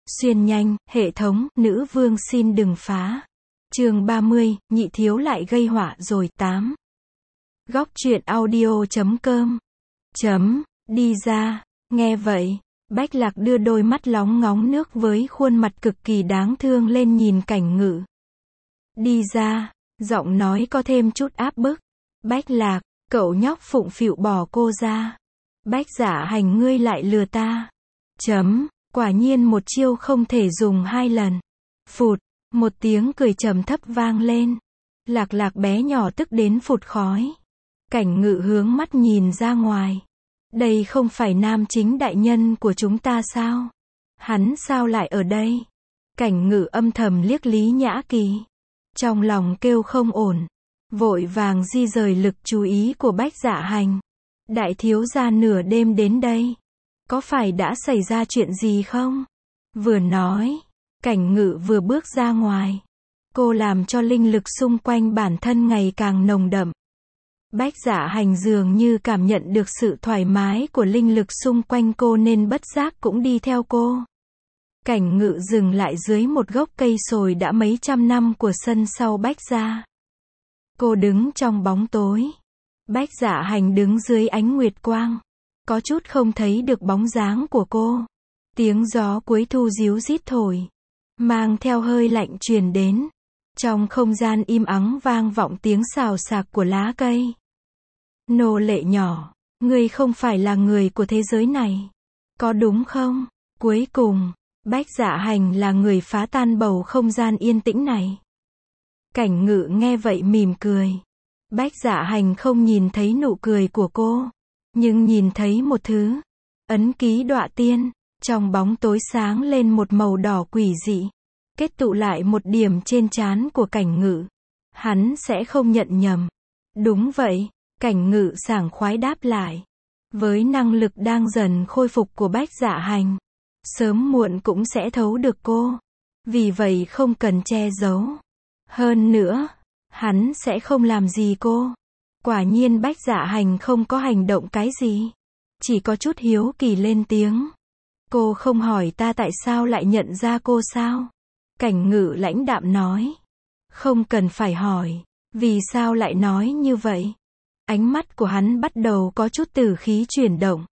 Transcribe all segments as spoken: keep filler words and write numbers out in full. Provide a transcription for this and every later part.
Xuyên nhanh, hệ thống, nữ vương xin đừng phá. Chương ba mươi, nhị thiếu lại gây họa rồi, tám. Góc truyện audio chấm com. Chấm, đi ra. Nghe vậy, Bách Lạc đưa đôi mắt lóng ngóng nước với khuôn mặt cực kỳ đáng thương lên nhìn Cảnh Ngự. Đi ra, giọng nói có thêm chút áp bức. Bách Lạc, cậu nhóc phụng phịu bỏ cô ra. Bách Dạ Hành, ngươi lại lừa ta. Chấm, quả nhiên một chiêu không thể dùng hai lần. Phụt, một tiếng cười trầm thấp vang lên. Lạc Lạc bé nhỏ tức đến phụt khói. Cảnh Ngự hướng mắt nhìn ra ngoài. Đây không phải nam chính đại nhân của chúng ta sao? Hắn sao lại ở đây? Cảnh Ngự âm thầm liếc Lý Nhã Kỳ. Trong lòng kêu không ổn. Vội vàng di rời lực chú ý của Bách Dạ Hành. Đại thiếu gia nửa đêm đến đây. Có phải đã xảy ra chuyện gì không? Vừa nói, Cảnh Ngự vừa bước ra ngoài. Cô làm cho linh lực xung quanh bản thân ngày càng nồng đậm. Bách Dạ Hành dường như cảm nhận được sự thoải mái của linh lực xung quanh cô nên bất giác cũng đi theo cô. Cảnh Ngự dừng lại dưới một gốc cây sồi đã mấy trăm năm của sân sau Bách gia. Cô đứng trong bóng tối. Bách Dạ Hành đứng dưới ánh nguyệt quang. Có chút không thấy được bóng dáng của cô. Tiếng gió cuối thu ríu rít thổi, mang theo hơi lạnh truyền đến. Trong không gian im ắng vang vọng tiếng xào xạc của lá cây. Nô lệ nhỏ, ngươi không phải là người của thế giới này, có đúng không? Cuối cùng, Bách Dạ Hành là người phá tan bầu không gian yên tĩnh này. Cảnh Ngự nghe vậy mỉm cười. Bách Dạ Hành không nhìn thấy nụ cười của cô, nhưng nhìn thấy một thứ. Ấn ký đọa tiên, trong bóng tối sáng lên một màu đỏ quỷ dị. Kết tụ lại một điểm trên trán của Cảnh Ngự. Hắn sẽ không nhận nhầm. Đúng vậy, Cảnh Ngự sảng khoái đáp lại. Với năng lực đang dần khôi phục của Bách Dạ Hành, sớm muộn cũng sẽ thấu được cô. Vì vậy không cần che giấu. Hơn nữa, hắn sẽ không làm gì cô. Quả nhiên Bách Dạ Hành không có hành động cái gì. Chỉ có chút hiếu kỳ lên tiếng. Cô không hỏi ta tại sao lại nhận ra cô sao? Cảnh Ngự lãnh đạm nói. Không cần phải hỏi. Vì sao lại nói như vậy? Ánh mắt của hắn bắt đầu có chút tử khí chuyển động.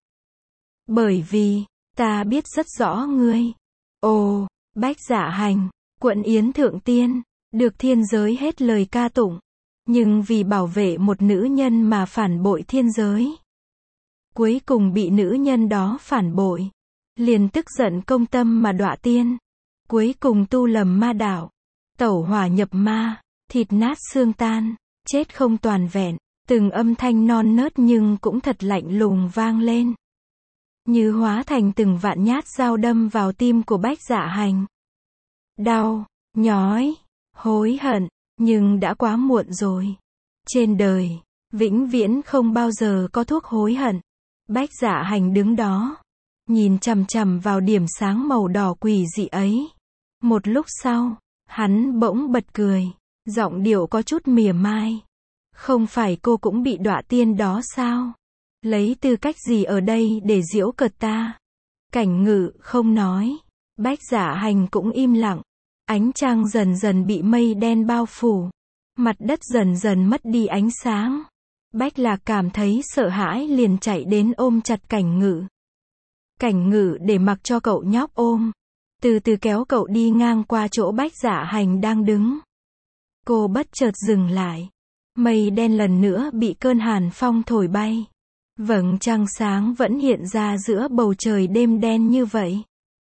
Bởi vì, ta biết rất rõ ngươi. Ồ, Bách Dạ Hành, quận Yến Thượng Tiên, được thiên giới hết lời ca tụng. Nhưng vì bảo vệ một nữ nhân mà phản bội thiên giới. Cuối cùng bị nữ nhân đó phản bội. Liền tức giận công tâm mà đọa tiên. Cuối cùng tu lầm ma đạo. Tẩu hỏa nhập ma, thịt nát xương tan, chết không toàn vẹn. Từng âm thanh non nớt nhưng cũng thật lạnh lùng vang lên. Như hóa thành từng vạn nhát dao đâm vào tim của Bách Dạ Hành. Đau, nhói, hối hận, nhưng đã quá muộn rồi. Trên đời, vĩnh viễn không bao giờ có thuốc hối hận. Bách Dạ Hành đứng đó, nhìn chằm chằm vào điểm sáng màu đỏ quỷ dị ấy. Một lúc sau, hắn bỗng bật cười, giọng điệu có chút mỉa mai. Không phải cô cũng bị đọa tiên đó sao? Lấy tư cách gì ở đây để giễu cợt ta? Cảnh Ngự không nói. Bách Dạ Hành cũng im lặng. Ánh trăng dần dần bị mây đen bao phủ. Mặt đất dần dần mất đi ánh sáng. Bách Lạc cảm thấy sợ hãi liền chạy đến ôm chặt Cảnh Ngự. Cảnh Ngự để mặc cho cậu nhóc ôm. Từ từ kéo cậu đi ngang qua chỗ Bách Dạ Hành đang đứng. Cô bất chợt dừng lại. Mây đen lần nữa bị cơn hàn phong thổi bay. Vầng trăng sáng vẫn hiện ra giữa bầu trời đêm đen như vậy.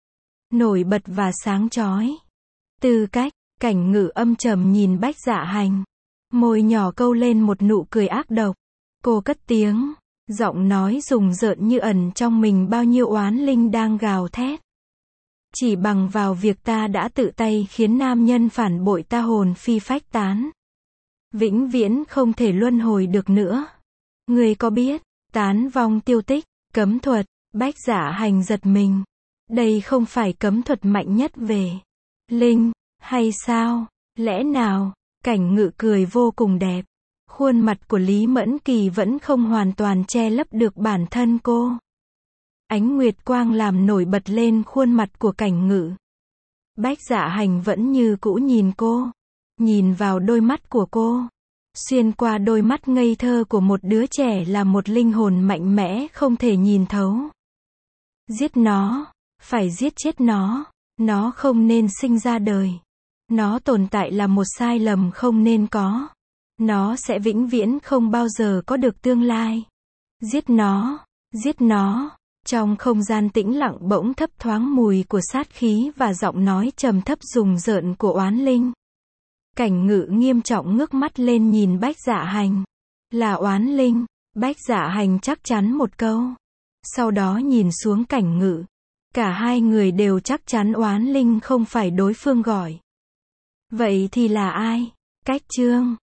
Nổi bật và sáng chói. Tư cách, Cảnh Ngự âm trầm nhìn Bách Dạ Hành. Môi nhỏ câu lên một nụ cười ác độc. Cô cất tiếng, giọng nói rùng rợn như ẩn trong mình bao nhiêu oán linh đang gào thét. Chỉ bằng vào việc ta đã tự tay khiến nam nhân phản bội ta hồn phi phách tán. Vĩnh viễn không thể luân hồi được nữa. Ngươi có biết, tán vong tiêu tích, cấm thuật, Bách Dạ Hành giật mình. Đây không phải cấm thuật mạnh nhất về linh, hay sao? Lẽ nào? Cảnh Ngự cười vô cùng đẹp. Khuôn mặt của Lý Mẫn Kỳ vẫn không hoàn toàn che lấp được bản thân cô. Ánh nguyệt quang làm nổi bật lên khuôn mặt của Cảnh Ngự. Bách Dạ Hành vẫn như cũ nhìn cô. Nhìn vào đôi mắt của cô. Xuyên qua đôi mắt ngây thơ của một đứa trẻ là một linh hồn mạnh mẽ không thể nhìn thấu. Giết nó. Phải giết chết nó. Nó không nên sinh ra đời. Nó tồn tại là một sai lầm không nên có. Nó sẽ vĩnh viễn không bao giờ có được tương lai. Giết nó. Giết nó. Trong không gian tĩnh lặng bỗng thấp thoáng mùi của sát khí và giọng nói trầm thấp rùng rợn của oán linh. Cảnh Ngự nghiêm trọng ngước mắt lên nhìn Bách Dạ Hành. Là oán linh. Bách Dạ Hành chắc chắn một câu. Sau đó nhìn xuống Cảnh Ngự. Cả hai người đều chắc chắn oán linh không phải đối phương gọi. Vậy thì là ai? Cách Chương